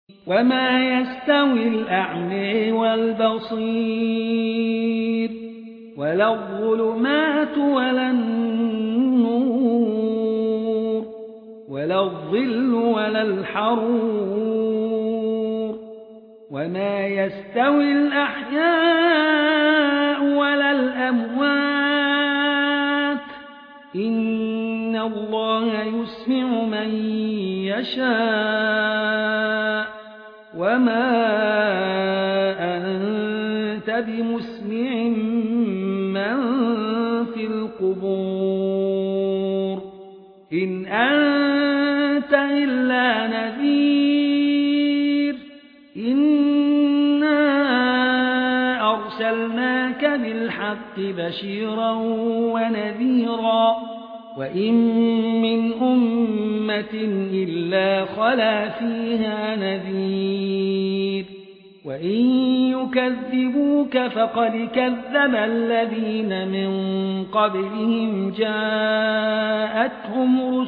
وما يستوي الأعمى والبصير ولا الظلمات ولا النور ولا الظل ولا الحرور وما يستوي الأحياء ولا الأموات إن الله يسمع من يشاء وما أنت بمسمع من في القبور إن أنت إلا نذير إنا أرسلناك بالحق بشيرا ونذيرا وإن من أمة إلا خلا فيها نذير وإن يكذبوك فقد كذب الذين من قبلهم جاءتهم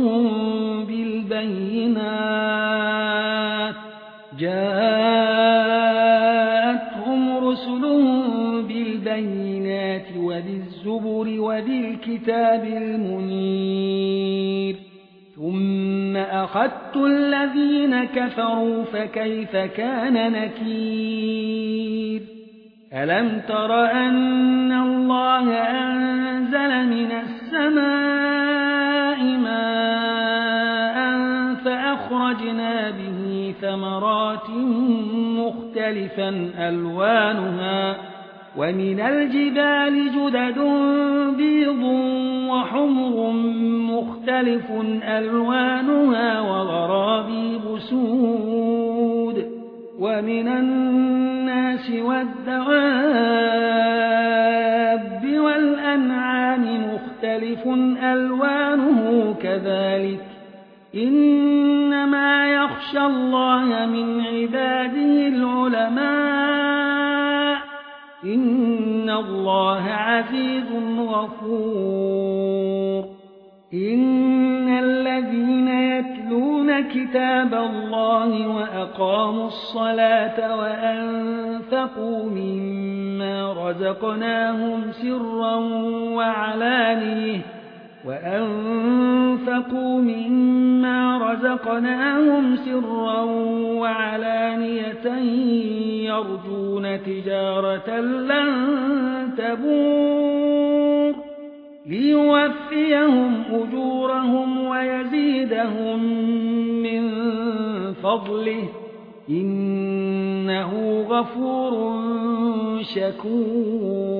رسلهم بالبينات وبالزبر وبالكتاب المنير ثم أخذت الذين كفروا فكيف كان نكير ألم تر أن الله أنزل من السماء ماء فأخرجنا به ثمرات مختلفا ألوانها ومن الجبال جدد بيض وحمر مختلف ألوانها وغرابيب سود ومن الناس والدواب والأنعام مختلف ألوانه كذلك إنما يخشى الله من عباده العلماء إن الله عزيز غفور إن الذين يتلون كتاب الله وأقاموا الصلاة وأنفقوا مما رزقناهم سرا وعلانية يرجون تجارة لن تبور ليوفيهم أجورهم ويزيدهم من فضله إنه غفور شكور